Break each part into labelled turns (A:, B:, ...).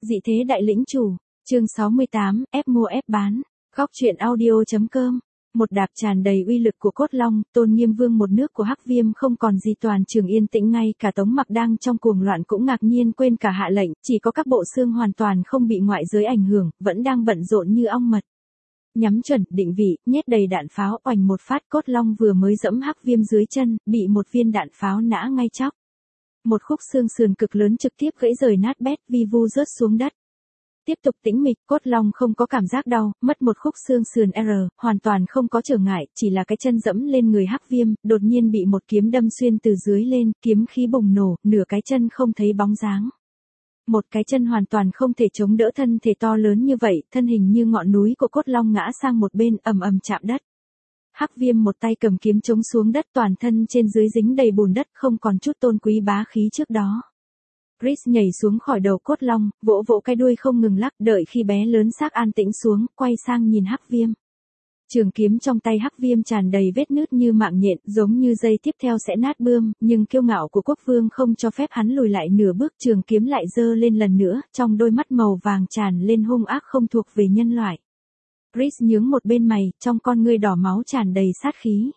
A: Dị thế đại lĩnh chủ, chương 68, ép mua ép bán, góc truyện audio.com. Một đạp tràn đầy uy lực của cốt long, Tôn Nghiêm Vương một nước của Hắc Viêm không còn gì, toàn trường yên tĩnh, ngay cả Tống Mặc đang trong cuồng loạn cũng ngạc nhiên quên cả hạ lệnh, chỉ có các bộ xương hoàn toàn không bị ngoại giới ảnh hưởng, vẫn đang bận rộn như ong mật. Nhắm chuẩn, định vị, nhét đầy đạn pháo, oành một phát, cốt long vừa mới dẫm Hắc Viêm dưới chân, bị một viên đạn pháo nã ngay chóc. Một khúc xương sườn cực lớn trực tiếp gãy rời nát bét, vi vu rớt xuống đất. Tiếp tục tĩnh mịch, cốt long không có cảm giác đau, mất một khúc xương sườn hoàn toàn không có trở ngại, chỉ là cái chân dẫm lên người Hắc Viêm, đột nhiên bị một kiếm đâm xuyên từ dưới lên, kiếm khí bùng nổ, nửa cái chân không thấy bóng dáng. Một cái chân hoàn toàn không thể chống đỡ thân thể to lớn như vậy, thân hình như ngọn núi của cốt long ngã sang một bên, ầm ầm chạm đất. Hắc Viêm một tay cầm kiếm chống xuống đất, toàn thân trên dưới dính đầy bùn đất, không còn chút tôn quý bá khí trước đó. Chris nhảy xuống khỏi đầu cốt long, vỗ vỗ cái đuôi không ngừng lắc, đợi khi bé lớn xác an tĩnh xuống, quay sang nhìn Hắc Viêm. Trường kiếm trong tay Hắc Viêm tràn đầy vết nứt như mạng nhện, giống như dây tiếp theo sẽ nát bươm, nhưng kiêu ngạo của quốc vương không cho phép hắn lùi lại nửa bước, trường kiếm lại giơ lên lần nữa, trong đôi mắt màu vàng tràn lên hung ác không thuộc về nhân loại. Chris nhướng một bên mày, trong con ngươi đỏ máu tràn đầy sát khí.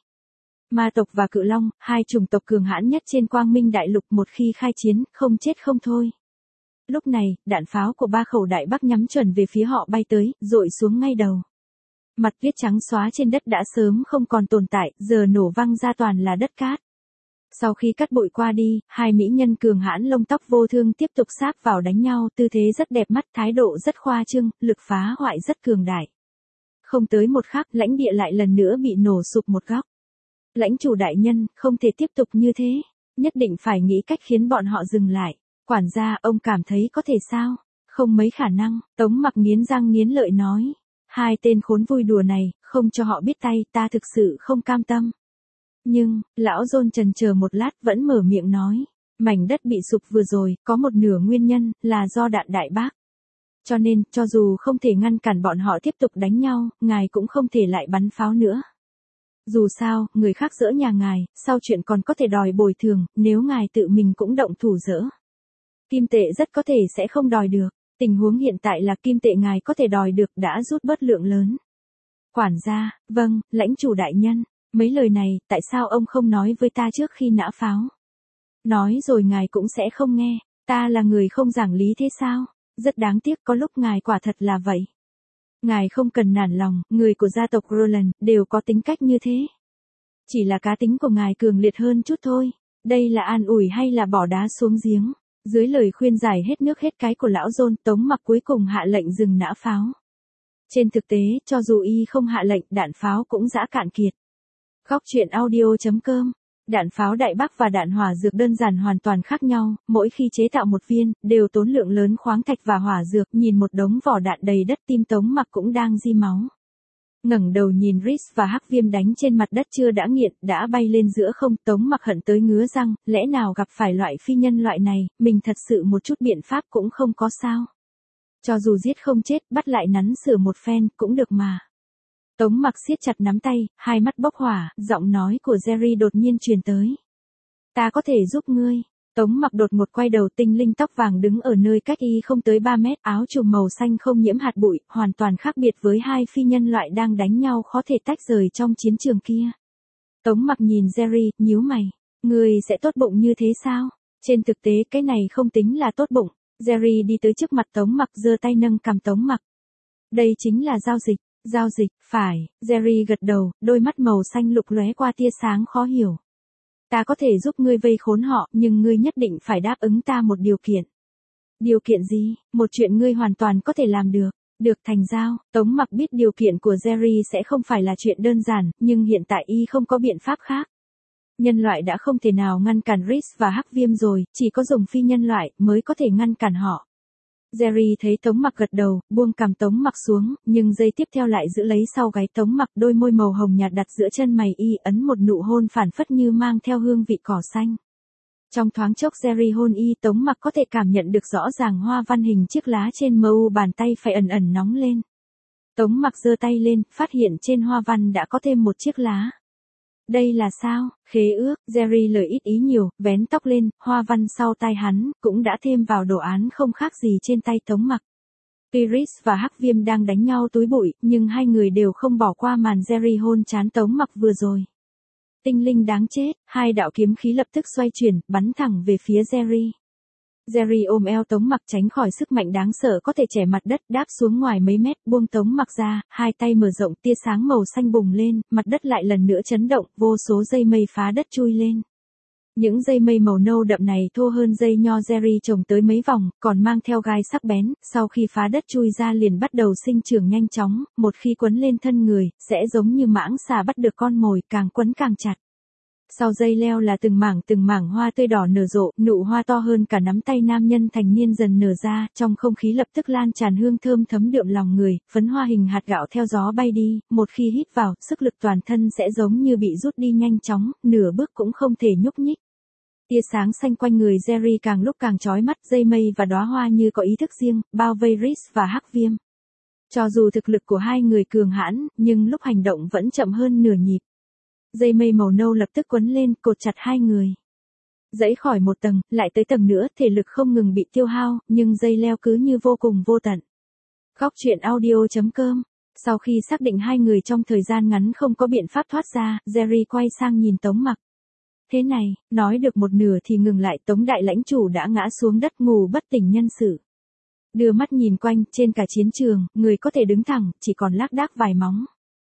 A: Ma tộc và cự long, hai chủng tộc cường hãn nhất trên Quang Minh Đại Lục, một khi khai chiến, không chết không thôi. Lúc này, đạn pháo của ba khẩu đại bác nhắm chuẩn về phía họ bay tới, dội xuống ngay đầu. Mặt viết trắng xóa trên đất đã sớm không còn tồn tại, giờ nổ văng ra toàn là đất cát. Sau khi cắt bụi qua đi, hai mỹ nhân cường hãn lông tóc vô thương tiếp tục sáp vào đánh nhau, tư thế rất đẹp mắt, thái độ rất khoa trương, lực phá hoại rất cường đại. Không tới một khắc, lãnh địa lại lần nữa bị nổ sụp một góc. Lãnh chủ đại nhân, không thể tiếp tục như thế, nhất định phải nghĩ cách khiến bọn họ dừng lại. Quản gia, ông cảm thấy có thể sao? Không mấy khả năng, Tống Mặc nghiến răng nghiến lợi nói. Hai tên khốn vui đùa này, không cho họ biết tay, ta thực sự không cam tâm. Nhưng, lão John chần chờ một lát vẫn mở miệng nói. Mảnh đất bị sụp vừa rồi, có một nửa nguyên nhân, là do đạn đại bác. Cho nên, cho dù không thể ngăn cản bọn họ tiếp tục đánh nhau, ngài cũng không thể lại bắn pháo nữa. Dù sao, người khác giỡ nhà ngài, sau chuyện còn có thể đòi bồi thường, nếu ngài tự mình cũng động thủ giỡ. Kim tệ rất có thể sẽ không đòi được, tình huống hiện tại là kim tệ ngài có thể đòi được đã rút bớt lượng lớn. Quản gia, vâng, lãnh chủ đại nhân, mấy lời này, tại sao ông không nói với ta trước khi nã pháo? Nói rồi ngài cũng sẽ không nghe, ta là người không giảng lý thế sao? Rất đáng tiếc, có lúc ngài quả thật là vậy. Ngài không cần nản lòng, người của gia tộc Roland đều có tính cách như thế. Chỉ là cá tính của ngài cường liệt hơn chút thôi. Đây là an ủi hay là bỏ đá xuống giếng? Dưới lời khuyên giải hết nước hết cái của lão John, Tống Mặc cuối cùng hạ lệnh dừng nã pháo. Trên thực tế, cho dù y không hạ lệnh, đạn pháo cũng dã cạn kiệt. Góc truyện audio.com. Đạn pháo đại bác và đạn hỏa dược đơn giản hoàn toàn khác nhau, mỗi khi chế tạo một viên, đều tốn lượng lớn khoáng thạch và hỏa dược, nhìn một đống vỏ đạn đầy đất, tim Tống Mặc cũng đang di máu. Ngẩng đầu nhìn Rhys và Hắc Viêm đánh trên mặt đất chưa đã nghiện, đã bay lên giữa không, Tống Mặc hận tới ngứa răng, lẽ nào gặp phải loại phi nhân loại này, mình thật sự một chút biện pháp cũng không có sao. Cho dù giết không chết, bắt lại nắn sửa một phen, cũng được mà. Tống Mặc siết chặt nắm tay, hai mắt bốc hỏa, giọng nói của Jerry đột nhiên truyền tới. Ta có thể giúp ngươi. Tống Mặc đột ngột quay đầu, tinh linh tóc vàng đứng ở nơi cách y không tới 3 mét, áo trùm màu xanh không nhiễm hạt bụi, hoàn toàn khác biệt với hai phi nhân loại đang đánh nhau khó thể tách rời trong chiến trường kia. Tống Mặc nhìn Jerry, nhíu mày. Ngươi sẽ tốt bụng như thế sao? Trên thực tế cái này không tính là tốt bụng. Jerry đi tới trước mặt Tống Mặc, giơ tay nâng cằm Tống Mặc. Đây chính là giao dịch. Giao dịch, phải, Jerry gật đầu, đôi mắt màu xanh lục lóe qua tia sáng khó hiểu. Ta có thể giúp ngươi vây khốn họ, nhưng ngươi nhất định phải đáp ứng ta một điều kiện. Điều kiện gì? Một chuyện ngươi hoàn toàn có thể làm được. Được thành giao, Tống Mặc biết điều kiện của Jerry sẽ không phải là chuyện đơn giản, nhưng hiện tại y không có biện pháp khác. Nhân loại đã không thể nào ngăn cản Rhys và Hắc Viêm rồi, chỉ có dùng phi nhân loại mới có thể ngăn cản họ. Jerry thấy Tống Mặc gật đầu, buông cằm Tống Mặc xuống, nhưng giây tiếp theo lại giữ lấy sau gáy Tống Mặc, đôi môi màu hồng nhạt đặt giữa chân mày y, ấn một nụ hôn phảng phất như mang theo hương vị cỏ xanh. Trong thoáng chốc Jerry hôn y, Tống Mặc có thể cảm nhận được rõ ràng hoa văn hình chiếc lá trên mu bàn tay phải ẩn ẩn nóng lên. Tống Mặc giơ tay lên, phát hiện trên hoa văn đã có thêm một chiếc lá. Đây là sao? Khế ước, Jerry lời ít ý nhiều, vén tóc lên, hoa văn sau tai hắn, cũng đã thêm vào đồ án không khác gì trên tay Tống Mặc. Iris và Hắc Viêm đang đánh nhau túi bụi, nhưng hai người đều không bỏ qua màn Jerry hôn chán Tống Mặc vừa rồi. Tinh linh đáng chết, hai đạo kiếm khí lập tức xoay chuyển, bắn thẳng về phía Jerry. Jerry ôm eo Tống Mặc tránh khỏi sức mạnh đáng sợ có thể chẻ mặt đất, đáp xuống ngoài mấy mét, buông Tống Mặc ra, hai tay mở rộng, tia sáng màu xanh bùng lên, mặt đất lại lần nữa chấn động, vô số dây mây phá đất chui lên. Những dây mây màu nâu đậm này thô hơn dây nho Jerry trồng tới mấy vòng, còn mang theo gai sắc bén, sau khi phá đất chui ra liền bắt đầu sinh trưởng nhanh chóng, một khi quấn lên thân người, sẽ giống như mãng xà bắt được con mồi, càng quấn càng chặt. Sau dây leo là từng mảng hoa tươi đỏ nở rộ, nụ hoa to hơn cả nắm tay nam nhân thành niên dần nở ra, trong không khí lập tức lan tràn hương thơm thấm đượm lòng người, phấn hoa hình hạt gạo theo gió bay đi, một khi hít vào, sức lực toàn thân sẽ giống như bị rút đi nhanh chóng, nửa bước cũng không thể nhúc nhích. Tia sáng xanh quanh người Jerry càng lúc càng chói mắt, dây mây và đóa hoa như có ý thức riêng, bao vây Rhys và Hắc Viêm. Cho dù thực lực của hai người cường hãn, nhưng lúc hành động vẫn chậm hơn nửa nhịp. Dây mây màu nâu lập tức quấn lên, cột chặt hai người. Dãy khỏi một tầng, lại tới tầng nữa, thể lực không ngừng bị tiêu hao, nhưng dây leo cứ như vô cùng vô tận. Góc truyện audio.com. Sau khi xác định hai người trong thời gian ngắn không có biện pháp thoát ra, Jerry quay sang nhìn Tống Mặc. Thế này, nói được một nửa thì ngừng lại, Tống đại lãnh chủ đã ngã xuống đất ngủ bất tỉnh nhân sự. Đưa mắt nhìn quanh, trên cả chiến trường, người có thể đứng thẳng, chỉ còn lác đác vài móng.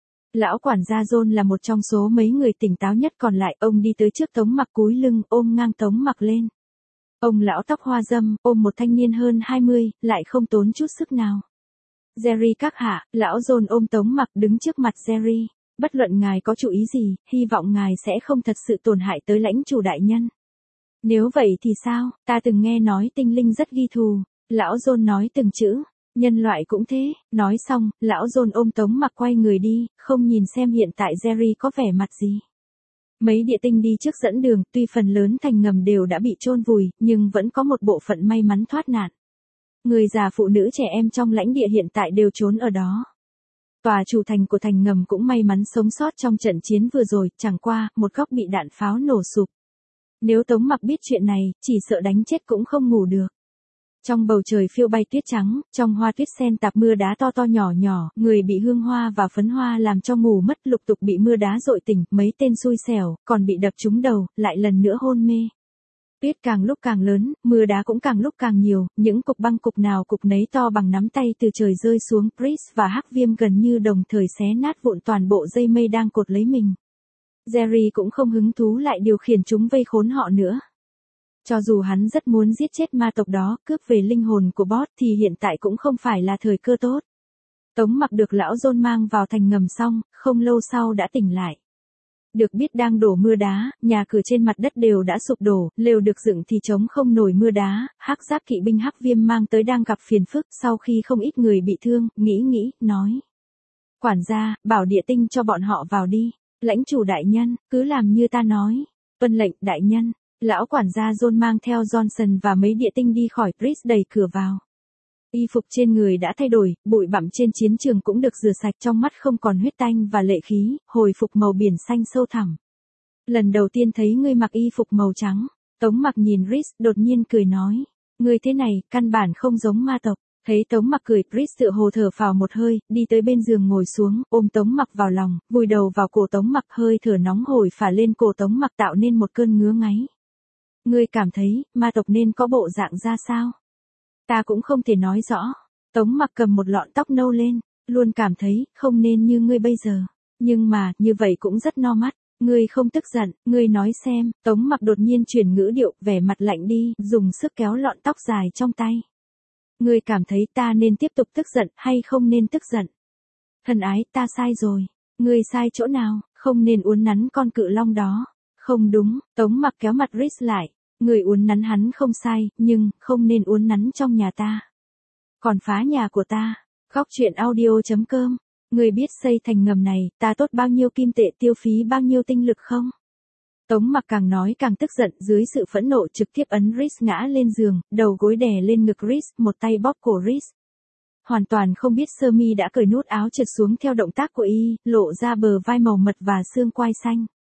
A: Lão quản gia John là một trong số mấy người tỉnh táo nhất còn lại, ông đi tới trước Tống Mặc cúi lưng, ôm ngang Tống Mặc lên. Ông lão tóc hoa râm, ôm một thanh niên hơn 20, lại không tốn chút sức nào. Jerry các hạ, lão John ôm Tống Mặc đứng trước mặt Jerry. Bất luận ngài có chủ ý gì, hy vọng ngài sẽ không thật sự tổn hại tới lãnh chủ đại nhân. Nếu vậy thì sao, ta từng nghe nói tinh linh rất ghi thù. Lão John nói từng chữ. Nhân loại cũng thế, nói xong, lão John ôm Tống Mặc quay người đi, không nhìn xem hiện tại Jerry có vẻ mặt gì. Mấy địa tinh đi trước dẫn đường, tuy phần lớn thành ngầm đều đã bị chôn vùi, nhưng vẫn có một bộ phận may mắn thoát nạn. Người già phụ nữ trẻ em trong lãnh địa hiện tại đều trốn ở đó. Tòa chủ thành của thành ngầm cũng may mắn sống sót trong trận chiến vừa rồi, chẳng qua, một góc bị đạn pháo nổ sụp. Nếu Tống Mặc biết chuyện này, chỉ sợ đánh chết cũng không ngủ được. Trong bầu trời phiêu bay tuyết trắng, trong hoa tuyết sen tạp mưa đá to to nhỏ nhỏ, người bị hương hoa và phấn hoa làm cho ngủ mất, lục tục bị mưa đá dội tỉnh, mấy tên xui xẻo, còn bị đập trúng đầu, lại lần nữa hôn mê. Tuyết càng lúc càng lớn, mưa đá cũng càng lúc càng nhiều, những cục băng cục nào cục nấy to bằng nắm tay từ trời rơi xuống, Rhys và Hắc Viêm gần như đồng thời xé nát vụn toàn bộ dây mây đang cột lấy mình. Jerry cũng không hứng thú lại điều khiển chúng vây khốn họ nữa. Cho dù hắn rất muốn giết chết ma tộc đó, cướp về linh hồn của boss thì hiện tại cũng không phải là thời cơ tốt. Tống Mặc được lão John mang vào thành ngầm xong, không lâu sau đã tỉnh lại. Được biết đang đổ mưa đá, nhà cửa trên mặt đất đều đã sụp đổ, lều được dựng thì chống không nổi mưa đá, hắc giáp kỵ binh Hắc Viêm mang tới đang gặp phiền phức, sau khi không ít người bị thương, nghĩ, nói. Quản gia, bảo địa tinh cho bọn họ vào đi. Lãnh chủ đại nhân, cứ làm như ta nói. Tuân lệnh đại nhân. Lão quản gia John mang theo Johnson và mấy địa tinh đi khỏi, Chris đẩy cửa vào. Y phục trên người đã thay đổi, bụi bặm trên chiến trường cũng được rửa sạch, trong mắt không còn huyết tanh và lệ khí, hồi phục màu biển xanh sâu thẳm. Lần đầu tiên thấy ngươi mặc y phục màu trắng. Tống Mặc nhìn Chris, đột nhiên cười nói. Ngươi thế này, căn bản không giống ma tộc. Thấy Tống Mặc cười, Chris tựa hồ thở phào một hơi, đi tới bên giường ngồi xuống, ôm Tống Mặc vào lòng, vùi đầu vào cổ Tống Mặc, hơi thở nóng hổi phả lên cổ Tống Mặc tạo nên một cơn ngứa ngáy. Ngươi cảm thấy, ma tộc nên có bộ dạng ra sao? Ta cũng không thể nói rõ. Tống Mặc cầm một lọn tóc nâu lên, luôn cảm thấy, không nên như ngươi bây giờ. Nhưng mà, như vậy cũng rất no mắt. Ngươi không tức giận, ngươi nói xem. Tống Mặc đột nhiên chuyển ngữ điệu, vẻ mặt lạnh đi, dùng sức kéo lọn tóc dài trong tay. Ngươi cảm thấy ta nên tiếp tục tức giận, hay không nên tức giận? Thân ái, ta sai rồi. Ngươi sai chỗ nào, không nên uốn nắn con cự long đó. Không đúng, Tống Mặc kéo mặt Rhys lại. Người uốn nắn hắn không sai, nhưng, không nên uốn nắn trong nhà ta. Còn phá nhà của ta. Góc truyện audio.com. Người biết xây thành ngầm này, ta tốt bao nhiêu kim tệ, tiêu phí bao nhiêu tinh lực không? Tống Mặc càng nói càng tức giận, dưới sự phẫn nộ trực tiếp ấn Rhys ngã lên giường, đầu gối đè lên ngực Rhys, một tay bóp cổ Rhys. Hoàn toàn không biết sơ mi đã cởi nút áo trượt xuống theo động tác của y, lộ ra bờ vai màu mật và xương quai xanh.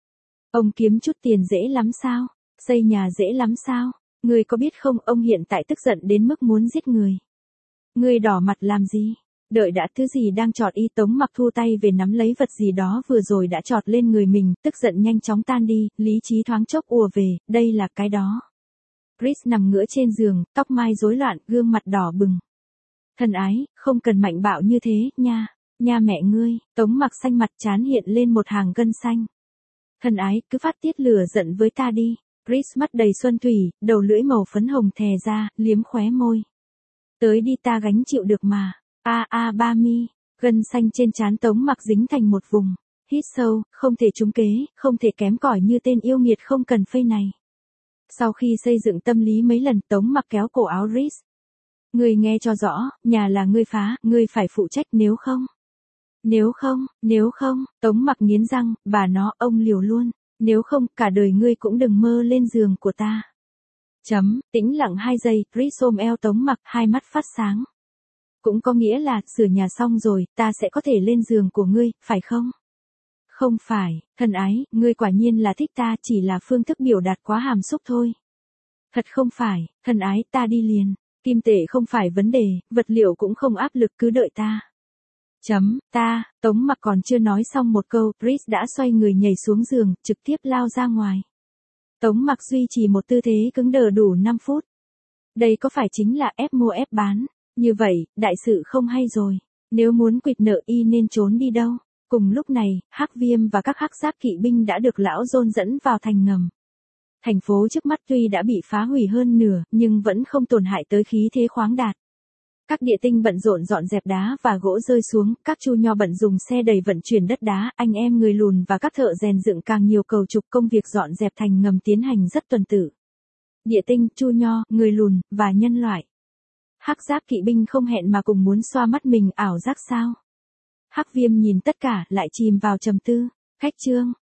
A: Ông kiếm chút tiền dễ lắm sao? Xây nhà dễ lắm sao? Ngươi có biết không, ông hiện tại tức giận đến mức muốn giết người. Ngươi đỏ mặt làm gì? Đợi đã, thứ gì đang chọt y. Tống Mặc thu tay về nắm lấy vật gì đó vừa rồi đã chọt lên người mình, tức giận nhanh chóng tan đi, lý trí thoáng chốc ùa về, đây là cái đó. Chris nằm ngửa trên giường, tóc mai rối loạn, gương mặt đỏ bừng. Thân ái, không cần mạnh bạo như thế, nha. Nha mẹ ngươi. Tống Mặc xanh mặt, trán hiện lên một hàng gân xanh. Thân ái, cứ phát tiết lửa giận với ta đi. Chris mắt đầy xuân thủy, đầu lưỡi màu phấn hồng thè ra, liếm khóe môi. Tới đi, ta gánh chịu được mà. Ba mi. Gân xanh trên trán Tống Mặc dính thành một vùng. Hít sâu, không thể trúng kế, không thể kém cỏi như tên yêu nghiệt không cần phây này. Sau khi xây dựng tâm lý mấy lần, Tống Mặc kéo cổ áo Chris. Ngươi nghe cho rõ, nhà là ngươi phá, ngươi phải phụ trách, nếu không. Nếu không, Tống Mặc nghiến răng, bà nó, ông liều luôn. Nếu không, cả đời ngươi cũng đừng mơ lên giường của ta. Tĩnh lặng 2 giây, Chris ôm eo Tống Mặc, hai mắt phát sáng. Cũng có nghĩa là, sửa nhà xong rồi, ta sẽ có thể lên giường của ngươi, phải không? Không phải, thân ái, ngươi quả nhiên là thích ta, chỉ là phương thức biểu đạt quá hàm xúc thôi. Thật không phải, thân ái, ta đi liền. Kim tệ không phải vấn đề, vật liệu cũng không áp lực, cứ đợi ta. Tống Mặc còn chưa nói xong một câu, Chris đã xoay người nhảy xuống giường, trực tiếp lao ra ngoài. Tống Mặc duy trì một tư thế cứng đờ đủ 5 phút. Đây có phải chính là ép mua ép bán? Như vậy, đại sự không hay rồi. Nếu muốn quỵt nợ y nên trốn đi đâu? Cùng lúc này, Hắc Viêm và các hắc giáp kỵ binh đã được lão John dẫn vào thành ngầm. Thành phố trước mắt tuy đã bị phá hủy hơn nửa, nhưng vẫn không tổn hại tới khí thế khoáng đạt. Các địa tinh bận rộn dọn dẹp đá và gỗ rơi xuống, các chu nho bận dùng xe đẩy vận chuyển đất đá, anh em người lùn và các thợ rèn dựng càng nhiều cầu trục, công việc dọn dẹp thành ngầm tiến hành rất tuần tự. Địa tinh, chu nho, người lùn, và nhân loại. Hắc giáp kỵ binh không hẹn mà cùng muốn xoa mắt mình, ảo giác sao? Hắc Viêm nhìn tất cả, lại chìm vào trầm tư. Khách trương,